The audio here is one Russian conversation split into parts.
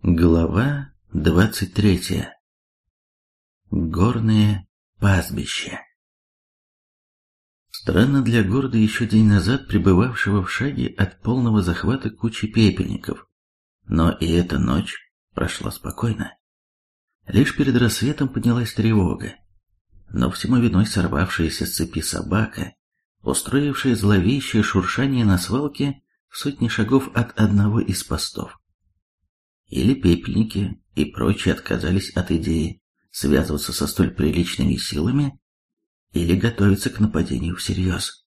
Глава 23. Горные пастбища. Странно для города, еще день назад пребывавшего в шаге от полного захвата кучи пепельников. Но и эта ночь прошла спокойно. Лишь перед рассветом поднялась тревога. Но всему виной сорвавшаяся с цепи собака, устроившая зловещее шуршание на свалке в сотни шагов от одного из постов. Или пепельники и прочие отказались от идеи связываться со столь приличными силами, или готовиться к нападению всерьез.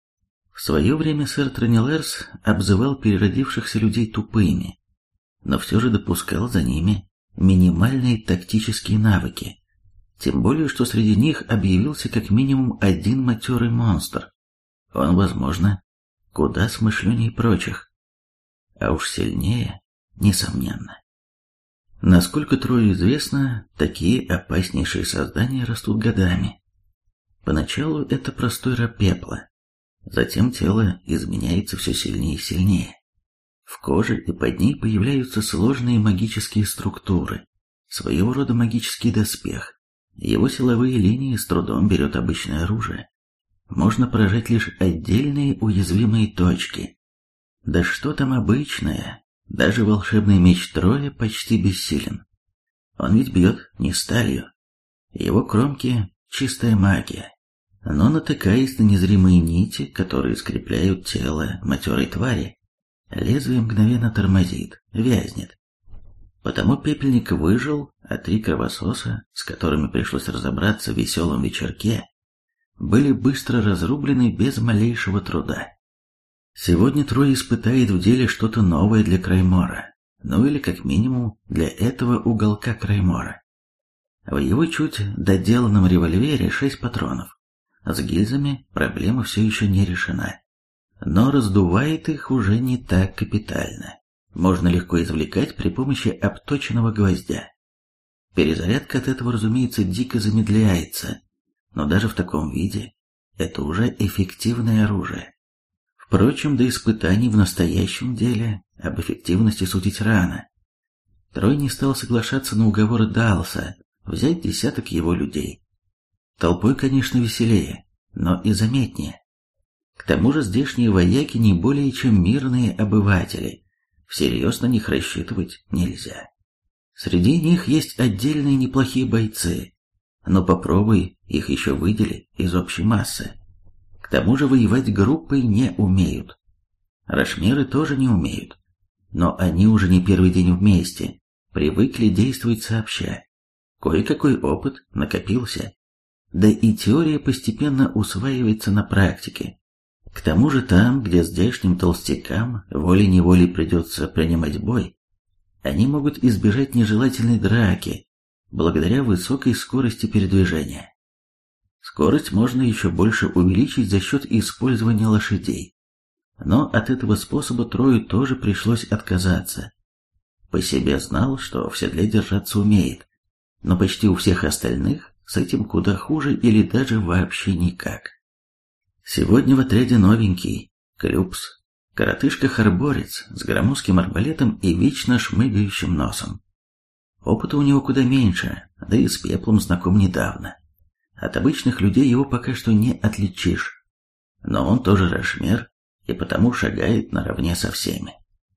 В свое время сэр Транилерс обзывал переродившихся людей тупыми, но все же допускал за ними минимальные тактические навыки, тем более, что среди них объявился как минимум один матерый монстр. Он, возможно, куда смышленнее прочих, а уж сильнее, несомненно. Насколько Трою известно, такие опаснейшие создания растут годами. Поначалу это простой раб пепла, затем тело изменяется все сильнее и сильнее. В коже и под ней появляются сложные магические структуры, своего рода магический доспех. Его силовые линии с трудом берет обычное оружие. Можно поражать лишь отдельные уязвимые точки. Да что там обычное, даже волшебный меч Троя почти бессилен. Он ведь бьет не сталью. Его кромки — чистая магия. Но натыкаясь на незримые нити, которые скрепляют тело матерой твари, лезвие мгновенно тормозит, вязнет. Потому пепельник выжил, а три кровососа, с которыми пришлось разобраться в веселом вечерке, были быстро разрублены без малейшего труда. Сегодня Трой испытает в деле что-то новое для Краймора, ну или как минимум для этого уголка Краймора. В его чуть доделанном револьвере 6 патронов. С гильзами проблема все еще не решена. Но раздувает их уже не так капитально. Можно легко извлекать при помощи обточенного гвоздя. Перезарядка от этого, разумеется, дико замедляется, но даже в таком виде это уже эффективное оружие. Впрочем, до испытаний в настоящем деле об эффективности судить рано. Трой не стал соглашаться на уговоры Далса взять десяток его людей. Толпой, конечно, веселее, но и заметнее. К тому же здешние вояки не более чем мирные обыватели, всерьез на них рассчитывать нельзя. Среди них есть отдельные неплохие бойцы, но попробуй их еще выдели из общей массы. К тому же воевать группой не умеют. Рашмеры тоже не умеют, но они уже не первый день вместе, привыкли действовать сообща. Кое-какой опыт накопился, да и теория постепенно усваивается на практике. К тому же там, где здешним толстякам волей-неволей придется принимать бой, они могут избежать нежелательной драки благодаря высокой скорости передвижения. Скорость можно еще больше увеличить за счет использования лошадей. Но от этого способа Трою тоже пришлось отказаться. По себе знал, что в седле держаться умеет, но почти у всех остальных с этим куда хуже или даже вообще никак. Сегодня в отряде новенький, Клюпс, коротышка-харборец с громоздким арбалетом и вечно шмыгающим носом. Опыта у него куда меньше, да и с пеплом знаком недавно. От обычных людей его пока что не отличишь, но он тоже рашмер и потому шагает наравне со всеми.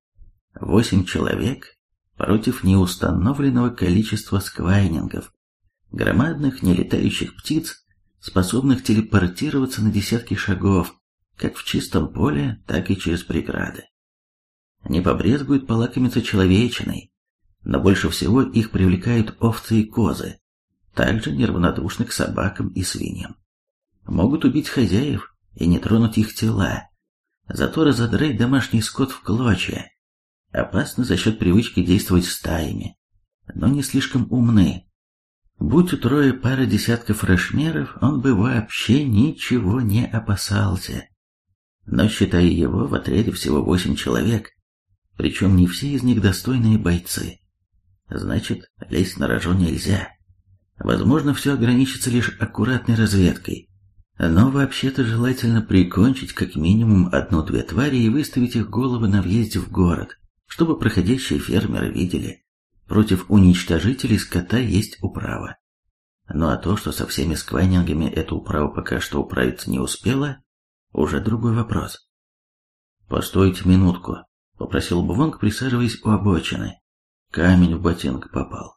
8 человек против неустановленного количества сквайнингов, громадных нелетающих птиц, способных телепортироваться на десятки шагов, как в чистом поле, так и через преграды. Не побрезгуют полакомиться человечиной, но больше всего их привлекают овцы и козы, также неравнодушны к собакам и свиньям. Могут убить хозяев и не тронуть их тела, зато разодрать домашний скот в клочья. Опасно за счет привычки действовать стаями, но не слишком умны. Будь у Троя пара десятков рашмеров, он бы вообще ничего не опасался. Но считая его, в отряде всего 8 человек, причем не все из них достойные бойцы. Значит, лезть на рожон нельзя. Возможно, все ограничится лишь аккуратной разведкой. Но вообще-то желательно прикончить как минимум 1-2 твари и выставить их головы на въезде в город, чтобы проходящие фермеры видели, против уничтожителей скота есть управа. Ну а то, что со всеми сквайнингами эта управа пока что управиться не успела, уже другой вопрос. «Постойте минутку», — попросил Бувонг, присаживаясь у обочины. Камень в ботинок попал.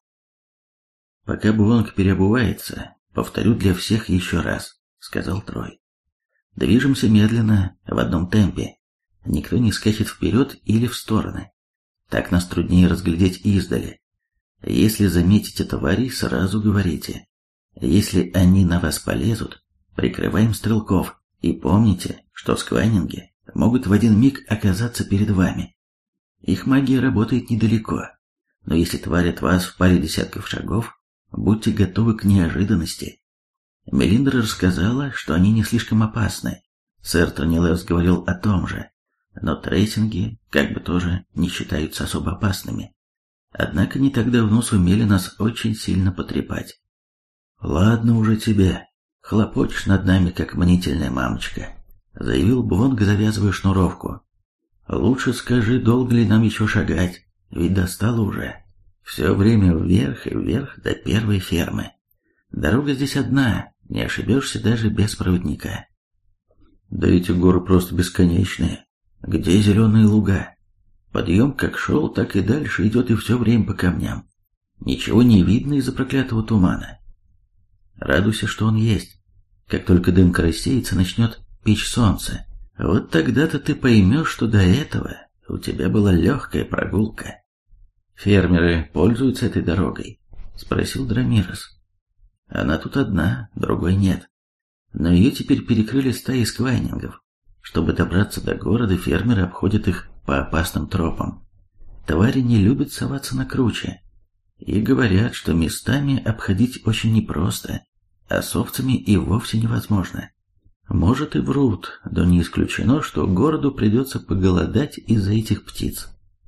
«Пока Бувонг переобувается, повторю для всех еще раз», — сказал Трой. «Движемся медленно, в одном темпе. Никто не скачет вперед или в стороны. Так нас труднее разглядеть издали. Если заметите тварей, сразу говорите. Если они на вас полезут, прикрываем стрелков. И помните, что сквайнинги могут в один миг оказаться перед вами. Их магия работает недалеко. Но если тварь от вас в паре десятков шагов, будьте готовы к неожиданности». Мелиндра рассказала, что они не слишком опасны. Сэр Тронилес говорил о том же. Но трейсинги как бы тоже не считаются особо опасными. Однако не так давно сумели нас очень сильно потрепать. «Ладно уже тебе, хлопочешь над нами, как мнительная мамочка», — заявил Бувонг, завязывая шнуровку. «Лучше скажи, долго ли нам еще шагать, ведь достало уже. Все время вверх и вверх до первой фермы. Дорога здесь одна, не ошибешься даже без проводника». «Да эти горы просто бесконечные. Где зеленые луга? Подъем как шел, так и дальше идет, и все время по камням. Ничего не видно из-за проклятого тумана. Радуйся, что он есть. Как только дымка рассеется, начнет печь солнце. Вот тогда-то ты поймешь, что до этого у тебя была легкая прогулка». «Фермеры пользуются этой дорогой?» — спросил Драмирос. «Она тут одна, другой нет. Но ее теперь перекрыли стаи сквайнингов. Чтобы добраться до города, фермеры обходят их по опасным тропам. Твари не любят соваться на круче. И говорят, что местами обходить очень непросто, а с овцами и вовсе невозможно. Может и врут, но не исключено, что городу придется поголодать из-за этих птиц».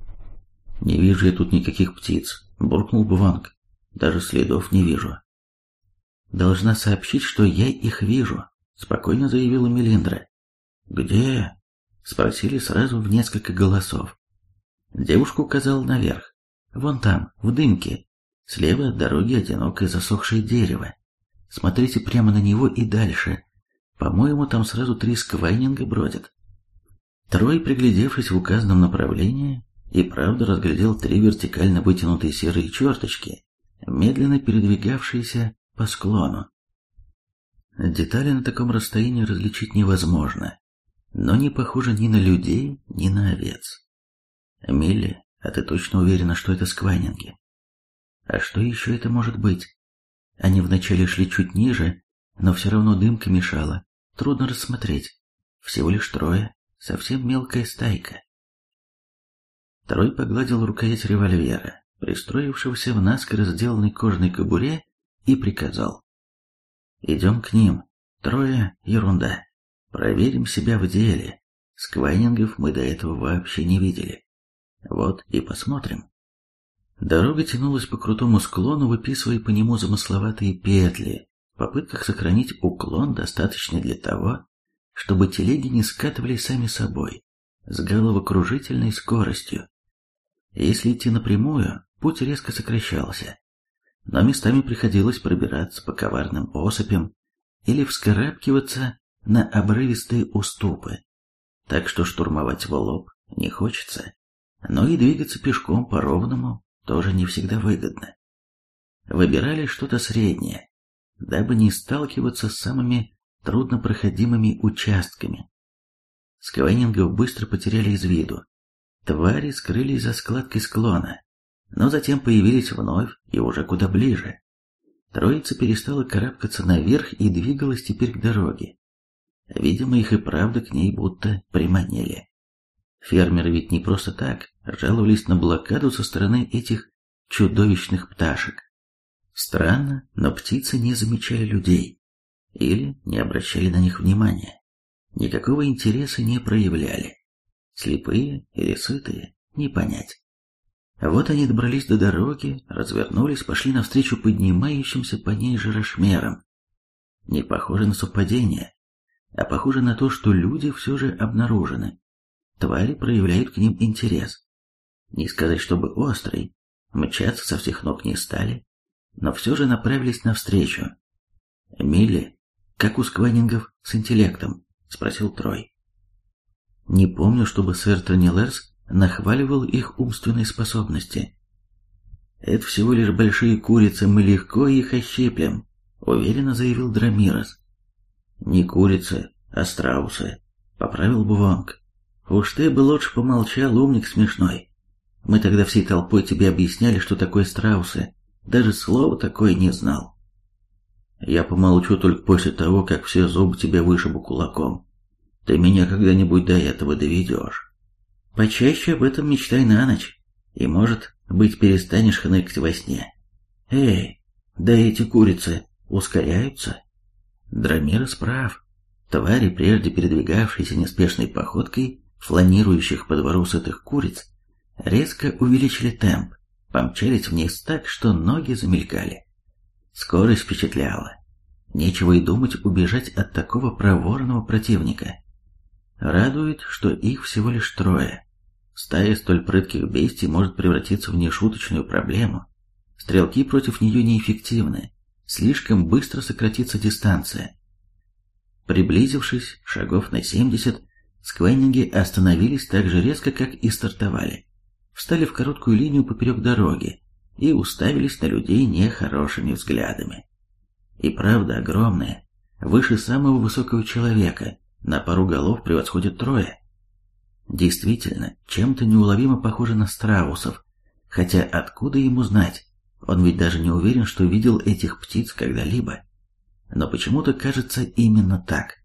«Не вижу я тут никаких птиц», — буркнул Бувонг. «Даже следов не вижу». «Должна сообщить, что я их вижу», — спокойно заявила Мелиндра. «Где?» — спросили сразу в несколько голосов. Девушка указала наверх. «Вон там, в дымке. Слева от дороги одинокое засохшее дерево. Смотрите прямо на него и дальше. По-моему, там сразу 3 сквайнинга бродят». Трой, приглядевшись в указанном направлении, и правда разглядел 3 вертикально вытянутые серые черточки, медленно передвигавшиеся по склону. Детали на таком расстоянии различить невозможно, но не похоже ни на людей, ни на овец. «Милли, а ты точно уверена, что это сквайнинги?» «А что еще это может быть? Они вначале шли чуть ниже, но все равно дымка мешала, трудно рассмотреть. Всего лишь 3, совсем мелкая стайка». Трой погладил рукоять револьвера, пристроившегося в наскоро сделанной кожаной кобуре, и приказал: «Идем к ним. 3 — ерунда. Проверим себя в деле. Сквайнингов мы до этого вообще не видели. Вот и посмотрим». Дорога тянулась по крутому склону, выписывая по нему замысловатые петли, в попытках сохранить уклон, достаточный для того, чтобы телеги не скатывали сами собой, с головокружительной скоростью. Если идти напрямую, путь резко сокращался, но местами приходилось пробираться по коварным осыпям или вскарабкиваться на обрывистые уступы, так что штурмовать в лоб не хочется, но и двигаться пешком по ровному тоже не всегда выгодно. Выбирали что-то среднее, дабы не сталкиваться с самыми труднопроходимыми участками. Сквайнингов быстро потеряли из виду. Твари скрылись за складкой склона, но затем появились вновь и уже куда ближе. Троица перестала карабкаться наверх и двигалась теперь к дороге. Видимо, их и правда к ней будто приманили. Фермеры ведь не просто так жаловались на блокаду со стороны этих чудовищных пташек. Странно, но птицы не замечали людей или не обращали на них внимания. Никакого интереса не проявляли. Слепые или сытые, не понять. Вот они добрались до дороги, развернулись, пошли навстречу поднимающимся по ней жирошмерам. Не похоже на совпадение, а похоже на то, что люди все же обнаружены. Твари проявляют к ним интерес. Не сказать, чтобы острый, мчаться со всех ног не стали, но все же направились навстречу. «Милли, как у сквайнингов с интеллектом?» — спросил Трой. «Не помню, чтобы сэр Тронилерс нахваливал их умственные способности». «Это всего лишь большие курицы, мы легко их ощиплем», — уверенно заявил Драмирос. «Не курицы, а страусы», — поправил Бувонг. «Уж ты бы лучше помолчал, умник смешной. Мы тогда всей толпой тебе объясняли, что такое страусы. Даже слова такое не знал». «Я помолчу только после того, как все зубы тебе вышибу кулаком. Ты меня когда-нибудь до этого доведешь. Почаще об этом мечтай на ночь, и, может быть, перестанешь хныкать во сне. Эй, да эти курицы ускоряются». Драмирос прав. Твари, прежде передвигавшиеся неспешной походкой, фланирующих по двору сытых куриц, резко увеличили темп, помчались вниз так, что ноги замелькали. Скорость впечатляла. Нечего и думать убежать от такого проворного противника. Радует, что их всего лишь трое. Стая столь прытких бестий может превратиться в нешуточную проблему. Стрелки против нее неэффективны, слишком быстро сократится дистанция. Приблизившись шагов на 70, сквайнинги остановились так же резко, как и стартовали. Встали в короткую линию поперек дороги и уставились на людей нехорошими взглядами. И правда огромные, выше самого высокого человека, на пару голов превосходят трое. Действительно, чем-то неуловимо похожи на страусов, хотя откуда ему знать, он ведь даже не уверен, что видел этих птиц когда-либо. Но почему-то кажется именно так.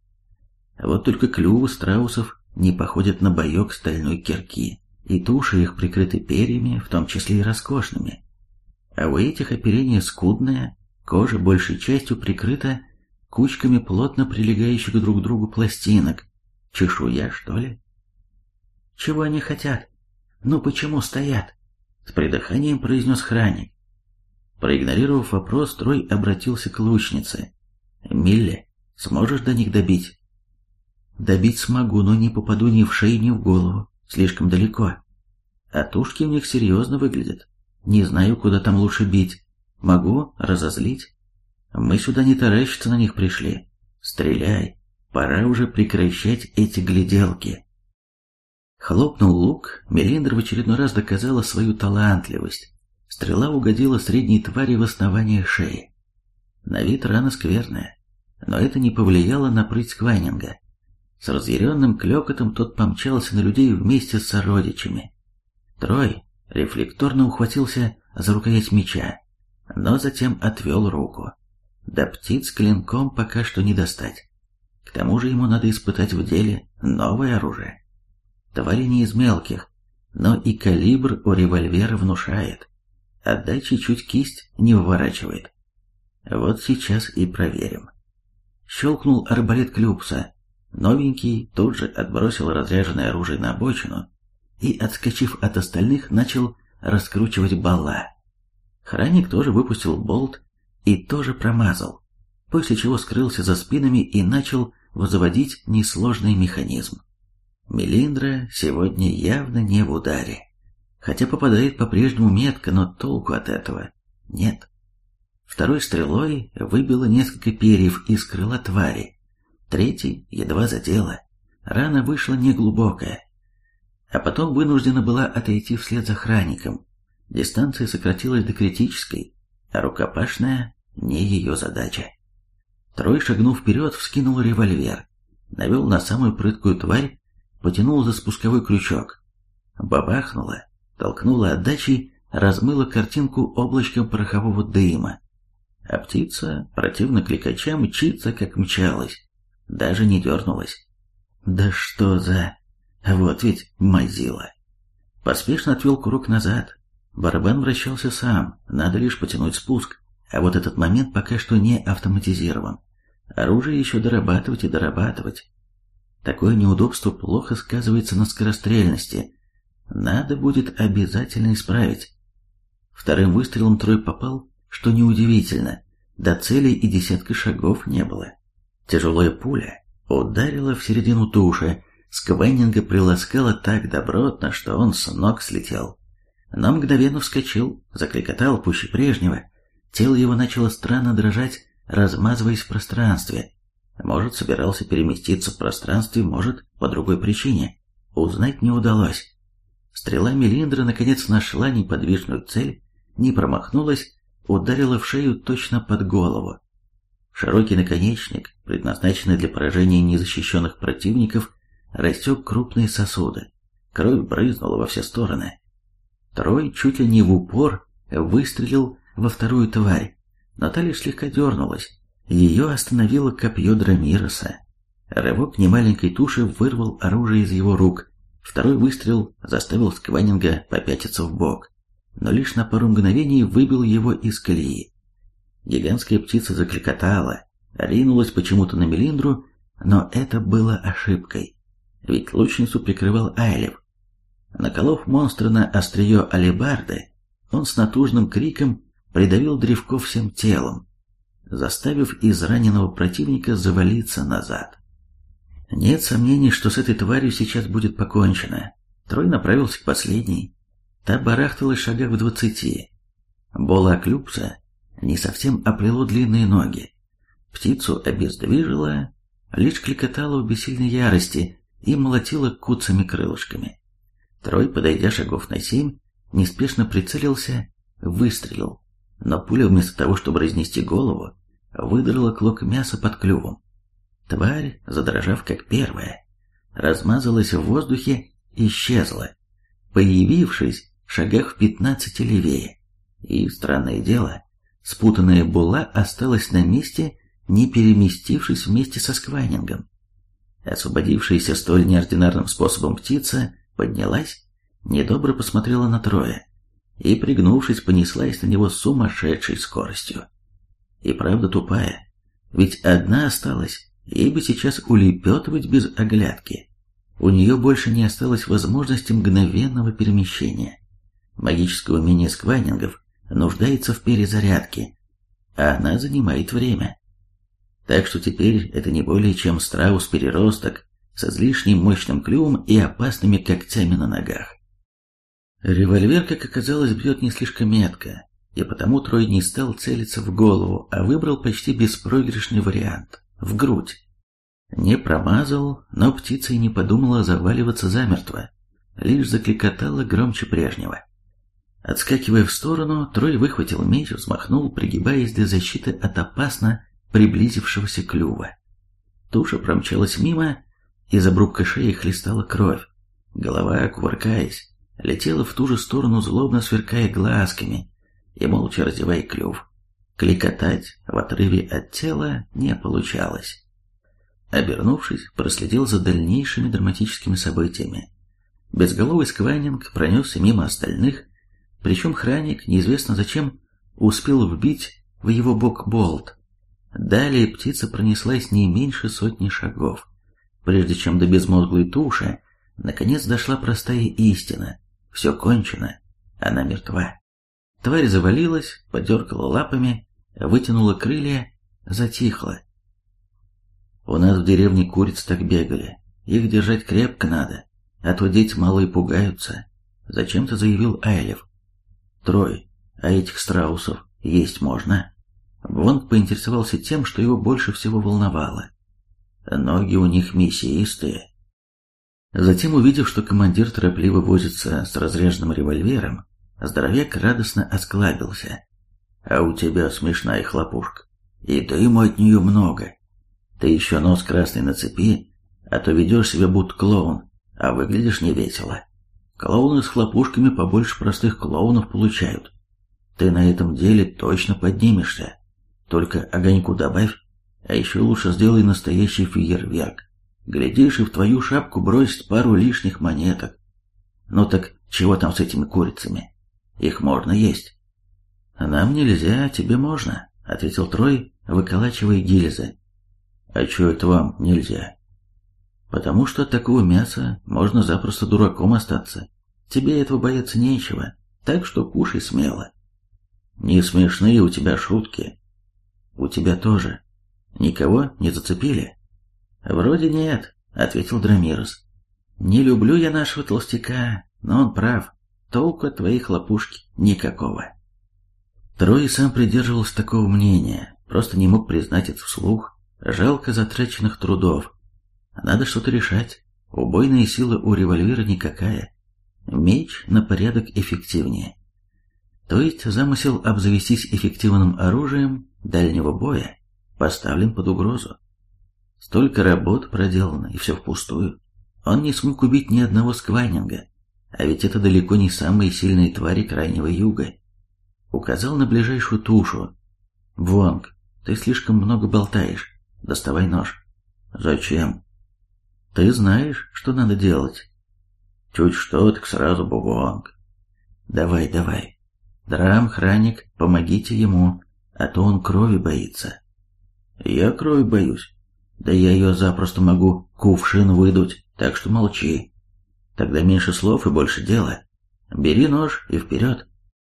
Вот только клювы страусов не походят на боек стальной кирки, и туши их прикрыты перьями, в том числе и роскошными. А у этих оперение скудное, кожа большей частью прикрыта кучками плотно прилегающих друг к другу пластинок. Чешуя, что ли? «Чего они хотят? Ну почему стоят?» — с придыханием произнес Храник. Проигнорировав вопрос, Трой обратился к лучнице. «Милли, сможешь до них добить?» «Добить смогу, но не попаду ни в шею, ни в голову. Слишком далеко. А тушки у них серьезно выглядят. Не знаю, куда там лучше бить. Могу разозлить. Мы сюда не таращиться на них пришли. Стреляй, пора уже прекращать эти гляделки». Хлопнул лук, Мелиндра в очередной раз доказала свою талантливость. Стрела угодила средней твари в основание шеи. На вид рана скверная, но это не повлияло на прыть сквайнинга. С разъяренным клёкотом тот помчался на людей вместе с сородичами. Трой рефлекторно ухватился за рукоять меча, но затем отвел руку. До птиц клинком пока что не достать. К тому же ему надо испытать в деле новое оружие. Твари не из мелких, но и калибр у револьвера внушает. Отдачи чуть кисть не выворачивает. Вот сейчас и проверим. Щелкнул арбалет Клюпса. Новенький тут же отбросил разряженное оружие на обочину и, отскочив от остальных, начал раскручивать бала. Храник тоже выпустил болт и тоже промазал, после чего скрылся за спинами и начал возводить несложный механизм. Мелиндра сегодня явно не в ударе, хотя попадает по-прежнему метко, но толку от этого нет. Второй стрелой выбило несколько перьев из крыла твари, третий едва задела, рана вышла неглубокая, а потом вынуждена была отойти вслед за Храником. Дистанция сократилась до критической, а рукопашная не ее задача. Трой, шагнув вперед, вскинул револьвер, навел на самую прыткую тварь, потянул за спусковой крючок. Бабахнуло, толкнуло отдачей, размыло картинку облачком порохового дыма. А птица, противно кликача, мчится, как мчалась, даже не дернулась. Да что за... Вот ведь мазила. Поспешно отвел курок назад. Барабан вращался сам, надо лишь потянуть спуск. А вот этот момент пока что не автоматизирован. Оружие еще дорабатывать и дорабатывать. Такое неудобство плохо сказывается на скорострельности. Надо будет обязательно исправить. Вторым выстрелом Трой попал, что неудивительно. До цели и десятка шагов не было. Тяжелая пуля ударила в середину туши. Сквайнинга приласкала так добротно, что он с ног слетел. но мгновенно вскочил, закликотал пуще прежнего. Тело его начало странно дрожать, размазываясь в пространстве. Может, собирался переместиться в пространстве, может, по другой причине. Узнать не удалось. Стрела Мелиндра наконец нашла неподвижную цель, не промахнулась, ударила в шею точно под голову. Широкий наконечник, предназначенный для поражения незащищенных противников, рассек крупные сосуды. Кровь брызнула во все стороны. Трой чуть ли не в упор выстрелил во вторую тварь, но та лишь слегка дернулась. Ее остановило копье Драмироса. Рывок немаленькой туши вырвал оружие из его рук. Второй выстрел заставил Скванинга попятиться вбок, но лишь на пару мгновений выбил его из колеи. Гигантская птица закликотала, ринулась почему-то на Мелиндру, но это было ошибкой, ведь лучницу прикрывал Айлев. Наколов монстра на острие алебарды, он с натужным криком придавил древко всем телом, заставив израненного противника завалиться назад. Нет сомнений, что с этой тварью сейчас будет покончено. Трой направился к последней. Та барахталась в шагах в 20. Бола Оклюпса не совсем оплело длинные ноги. Птицу обездвижило, лишь кликотала в бессильной ярости и молотила куцами крылышками. Трой, подойдя шагов на 7, неспешно прицелился, выстрелил, но пуля вместо того, чтобы разнести голову, выдрала клок мяса под клювом. Тварь, задрожав как первая, размазалась в воздухе и исчезла, появившись в шагах в 15 левее. И, странное дело, спутанная була осталась на месте, не переместившись вместе со Скванингом. Освободившаяся столь неординарным способом птица поднялась, недобро посмотрела на Троя и, пригнувшись, понеслась на него с сумасшедшей скоростью. И правда тупая, ведь одна осталась, ей бы сейчас улепетывать без оглядки. У нее больше не осталось возможности мгновенного перемещения. Магическое умение Скванингов нуждается в перезарядке, а она занимает время. Так что теперь это не более чем страус-переросток с излишне мощным клювом и опасными когтями на ногах. Револьвер, как оказалось, бьет не слишком метко, и потому Трой не стал целиться в голову, а выбрал почти беспроигрышный вариант – в грудь. Не промазал, но птица и не подумала заваливаться замертво, лишь закликотала громче прежнего. Отскакивая в сторону, Трой выхватил меч, взмахнул, пригибаясь для защиты от опасно приблизившегося клюва. Туша промчалась мимо, из обрубка шеи хлестала кровь. Голова, кувыркаясь, летела в ту же сторону, злобно сверкая глазками и молча раздевая клюв. Кликотать в отрыве от тела не получалось. Обернувшись, проследил за дальнейшими драматическими событиями. Безголовый Скванинг пронесся мимо остальных, причем Храник, неизвестно зачем, успел вбить в его бок болт. Далее птица пронеслась не меньше 100 шагов, прежде чем до безмозглой туши наконец дошла простая истина. Все кончено, она мертва. Тварь завалилась, подергала лапами, вытянула крылья, затихла. У нас в деревне куриц так бегали, их держать крепко надо, а то дети малые пугаются, зачем-то заявил Айлев. Трой, а этих страусов есть можно? Вонг поинтересовался тем, что его больше всего волновало. Ноги у них мясистые. Затем, увидев, что командир торопливо возится с разряженным револьвером, здоровяк радостно осклабился. А у тебя смешная хлопушка, и дыма от нее много. Ты еще нос красный нацепи, а то ведешь себя будто клоун, а выглядишь невесело. Клоуны с хлопушками побольше простых клоунов получают. Ты на этом деле точно поднимешься. Только огоньку добавь, а еще лучше сделай настоящий фейерверк. Глядишь, и в твою шапку бросить пару лишних монеток. Ну так чего там с этими курицами? Их можно есть. Нам нельзя, тебе можно, ответил Трой, выколачивая гильзы. А чё это вам нельзя? Потому что от такого мяса можно запросто дураком остаться. Тебе этого бояться нечего, так что кушай смело. Не смешные у тебя шутки. У тебя тоже. Никого не зацепили? Вроде нет, ответил Драмирос. Не люблю я нашего толстяка, но он прав. толку от твоей хлопушки никакого. Трой сам придерживался такого мнения, просто не мог признать это вслух. Жалко затраченных трудов. Надо что-то решать. Убойная сила у револьвера никакая. Меч на порядок эффективнее. То есть замысел обзавестись эффективным оружием дальнего боя поставлен под угрозу. Столько работ проделано, и все впустую. Он не смог убить ни одного сквайнинга, а ведь это далеко не самые сильные твари Крайнего Юга. Указал на ближайшую тушу. «Бвонг, ты слишком много болтаешь. Доставай нож». «Зачем?» «Ты знаешь, что надо делать». «Чуть что, так сразу Бвонг». «Давай, давай. Драм, Храник, помогите ему, а то он крови боится». «Я крови боюсь. Да я ее запросто могу кувшин выдуть, так что молчи. Тогда меньше слов и больше дела. Бери нож и вперед».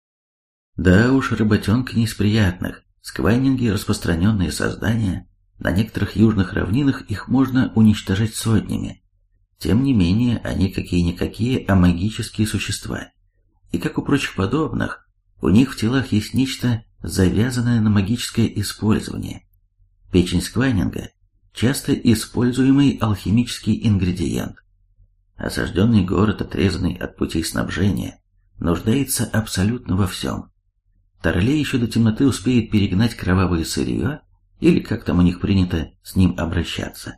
Да уж, работенка не из приятных. Сквайнинги — распространенные создания. На некоторых южных равнинах их можно уничтожать сотнями. Тем не менее, они какие-никакие, а магические существа. И как у прочих подобных, у них в телах есть нечто, завязанное на магическое использование. Печень сквайнинга – часто используемый алхимический ингредиент. Осажденный город, отрезанный от путей снабжения, нуждается абсолютно во всем. Торлей еще до темноты успеет перегнать кровавое сырье, или как там у них принято с ним обращаться.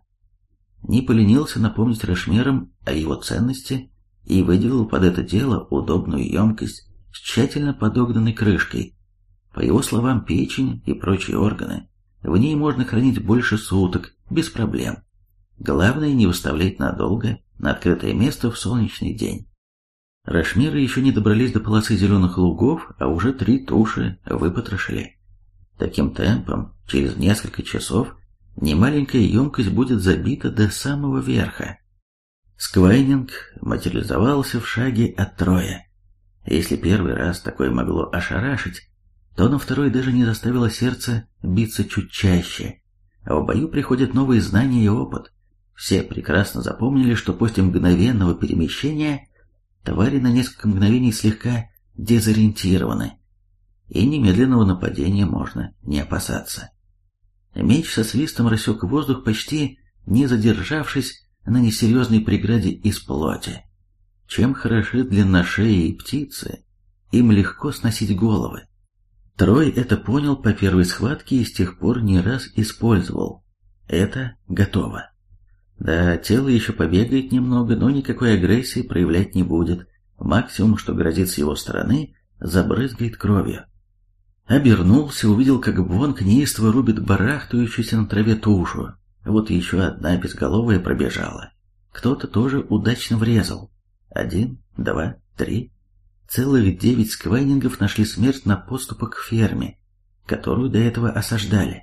Не поленился напомнить Рошмерам о его ценности и выделил под это дело удобную емкость с тщательно подогнанной крышкой. По его словам, печень и прочие органы в ней можно хранить больше суток, без проблем. Главное не выставлять надолго на открытое место в солнечный день. Рошмеры еще не добрались до полосы зеленых лугов, а уже 3 туши выпотрошили. Таким темпом, через несколько часов, немаленькая емкость будет забита до самого верха. Сквайнинг материализовался в шаге от Троя. Если первый раз такое могло ошарашить, то на второй даже не заставило сердце биться чуть чаще. А в бою приходят новые знания и опыт. Все прекрасно запомнили, что после мгновенного перемещения твари на несколько мгновений слегка дезориентированы, и немедленного нападения можно не опасаться. Меч со свистом рассек воздух, почти не задержавшись на несерьезной преграде из плоти. Чем хороши длинношеи и птицы, им легко сносить головы. Трой это понял по первой схватке и с тех пор не раз использовал. Это готово. Да, тело еще побегает немного, но никакой агрессии проявлять не будет. Максимум, что грозит с его стороны, забрызгает кровью. Обернулся, увидел, как Бвонг неистово рубит барахтающуюся на траве тушу. Вот еще одна безголовая пробежала. Кто-то тоже удачно врезал. 1, 2, 3. Целых 9 сквайнингов нашли смерть на подступах к ферме, которую до этого осаждали.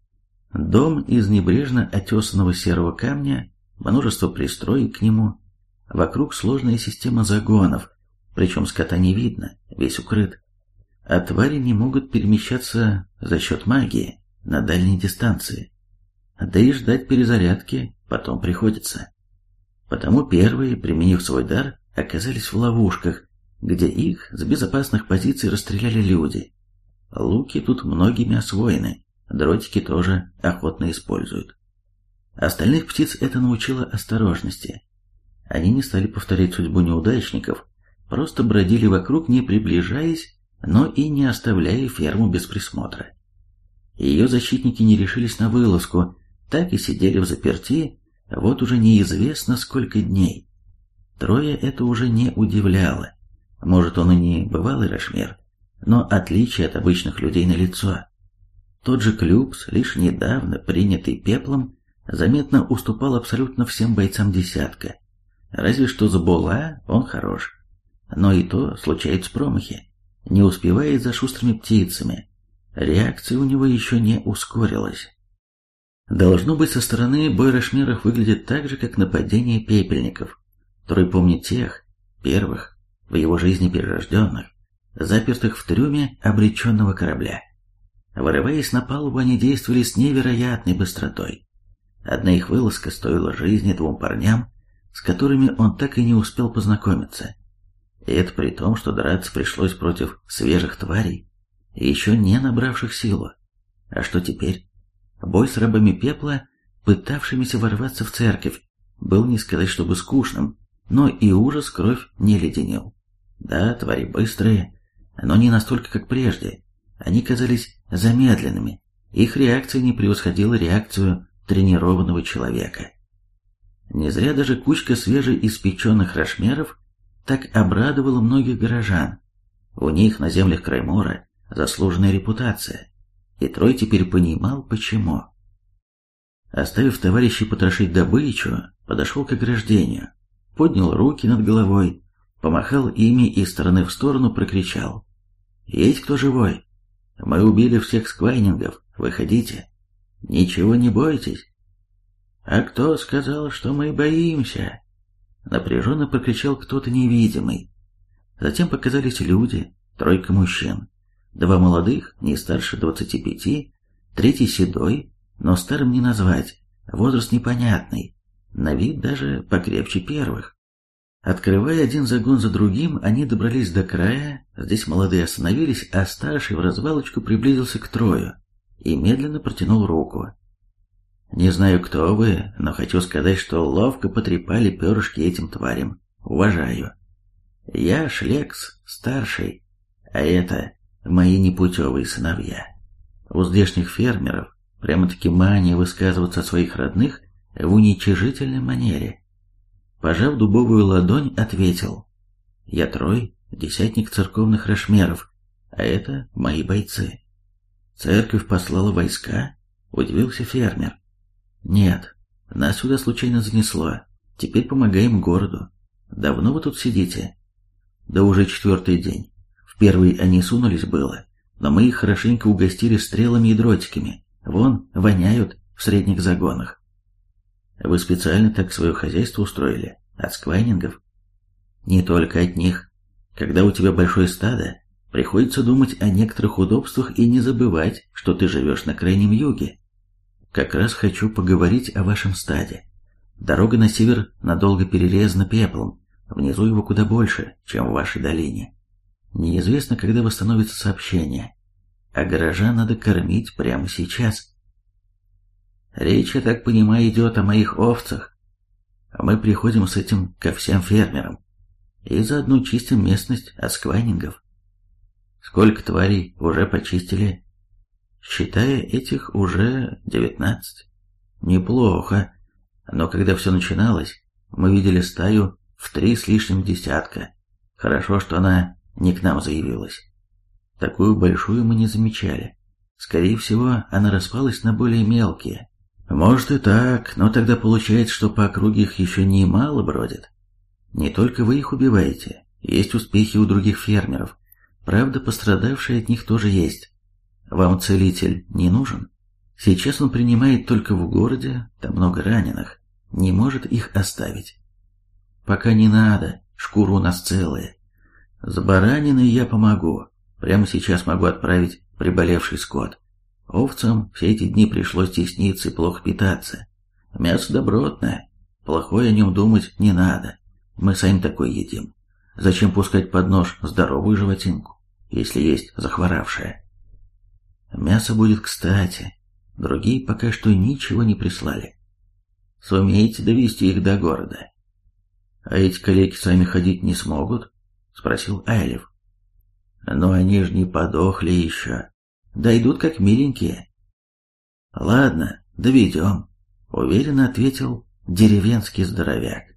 Дом из небрежно отесанного серого камня, множество пристроек к нему, вокруг сложная система загонов, причем скота не видно, весь укрыт. А твари не могут перемещаться за счет магии на дальней дистанции. Да и ждать перезарядки потом приходится. Потому первые, применив свой дар, оказались в ловушках, где их с безопасных позиций расстреляли люди. Луки тут многими освоены. Дротики тоже охотно используют. Остальных птиц это научило осторожности. Они не стали повторять судьбу неудачников, просто бродили вокруг, не приближаясь, но и не оставляя ферму без присмотра. Ее защитники не решились на вылазку, так и сидели взаперти, вот уже неизвестно сколько дней. Троя это уже не удивляло. Может, он и не бывалый Рошмер, но отличие от обычных людей налицо. Тот же Клюпс, лишь недавно принятый пеплом, заметно уступал абсолютно всем бойцам десятка. Разве что с Бола он хорош. Но и то случаются промахи. Не успевает за шустрыми птицами. Реакция у него еще не ускорилась. Должно быть, со стороны бой Рошмеров выглядит так же, как нападение пепельников. Трой помнит тех, первых, в его жизни перерожденных, запертых в трюме обреченного корабля. Вырываясь на палубу, они действовали с невероятной быстротой. Одна их вылазка стоила жизни 2 парням, с которыми он так и не успел познакомиться. И это при том, что драться пришлось против свежих тварей, еще не набравших силу. А что теперь? Бой с рабами пепла, пытавшимися ворваться в церковь, был не сказать чтобы скучным, но и ужас кровь не леденил. Да, твари быстрые, но не настолько, как прежде. Они казались замедленными, их реакция не превосходила реакцию тренированного человека. Не зря даже кучка свежеиспеченных рашмеров так обрадовала многих горожан. У них на землях Краймора заслуженная репутация, и Трой теперь понимал, почему. Оставив товарищей потрошить добычу, подошел к ограждению, поднял руки над головой, помахал ими из стороны в сторону, прокричал: «Есть кто живой? Мы убили всех сквайнингов, выходите, ничего не бойтесь». «А кто сказал, что мы боимся?» Напряженно прокричал кто-то невидимый. Затем показались люди, тройка мужчин. Два молодых, не старше 25, третий седой, но старым не назвать, возраст непонятный, на вид даже покрепче первых. Открывая один загон за другим, они добрались до края, здесь молодые остановились, а старший в развалочку приблизился к Трою и медленно протянул руку. «Не знаю, кто вы, но хочу сказать, что ловко потрепали перышки этим тварям. Уважаю. Я Шлекс, старший, а это мои непутевые сыновья». У здешних фермеров прямо-таки мания высказываться о своих родных в уничижительной манере. Пожав дубовую ладонь, ответил: «Я Трой, десятник церковных рашмеров, а это мои бойцы». «Церковь послала войска?» — удивился фермер. «Нет, нас сюда случайно занесло. Теперь помогаем городу. Давно вы тут сидите?» «Да уже 4-й день. В первый они сунулись было, но мы их хорошенько угостили стрелами и дротиками. Вон, воняют в средних загонах». «Вы специально так свое хозяйство устроили? От сквайнингов?» «Не только от них. Когда у тебя большое стадо, приходится думать о некоторых удобствах и не забывать, что ты живешь на крайнем юге. Как раз хочу поговорить о вашем стаде. Дорога на север надолго перерезана пеплом, внизу его куда больше, чем в вашей долине. Неизвестно, когда восстановится сообщение, а горожан надо кормить прямо сейчас». «Речь, я так понимаю, идет о моих овцах. Мы приходим с этим ко всем фермерам и заодно чистим местность от сквайнингов». «Сколько тварей уже почистили?» «Считая этих, уже 19. Неплохо, но когда все начиналось, мы видели стаю в 3 с лишним десятка. Хорошо, что она не к нам заявилась. Такую большую мы не замечали. Скорее всего, она распалась на более мелкие». «Может и так, но тогда получается, что по округе их еще немало бродит. Не только вы их убиваете, есть успехи у других фермеров. Правда, пострадавшие от них тоже есть. Вам целитель не нужен? Сейчас он принимает только в городе, там много раненых, не может их оставить». «Пока не надо, шкура у нас целая. С бараниной я помогу, прямо сейчас могу отправить приболевший скот. Овцам все эти дни пришлось тесниться и плохо питаться. Мясо добротное, плохое о нем думать не надо, мы сами такое едим. Зачем пускать под нож здоровую животинку, если есть захворавшая?» «Мясо будет кстати, другие пока что ничего не прислали. Сумеете довести их до города?» «А эти калеки сами ходить не смогут?» — спросил Айлев. «Но они же не подохли еще. Дойдут как миленькие». «Ладно, доведем», — уверенно ответил деревенский здоровяк.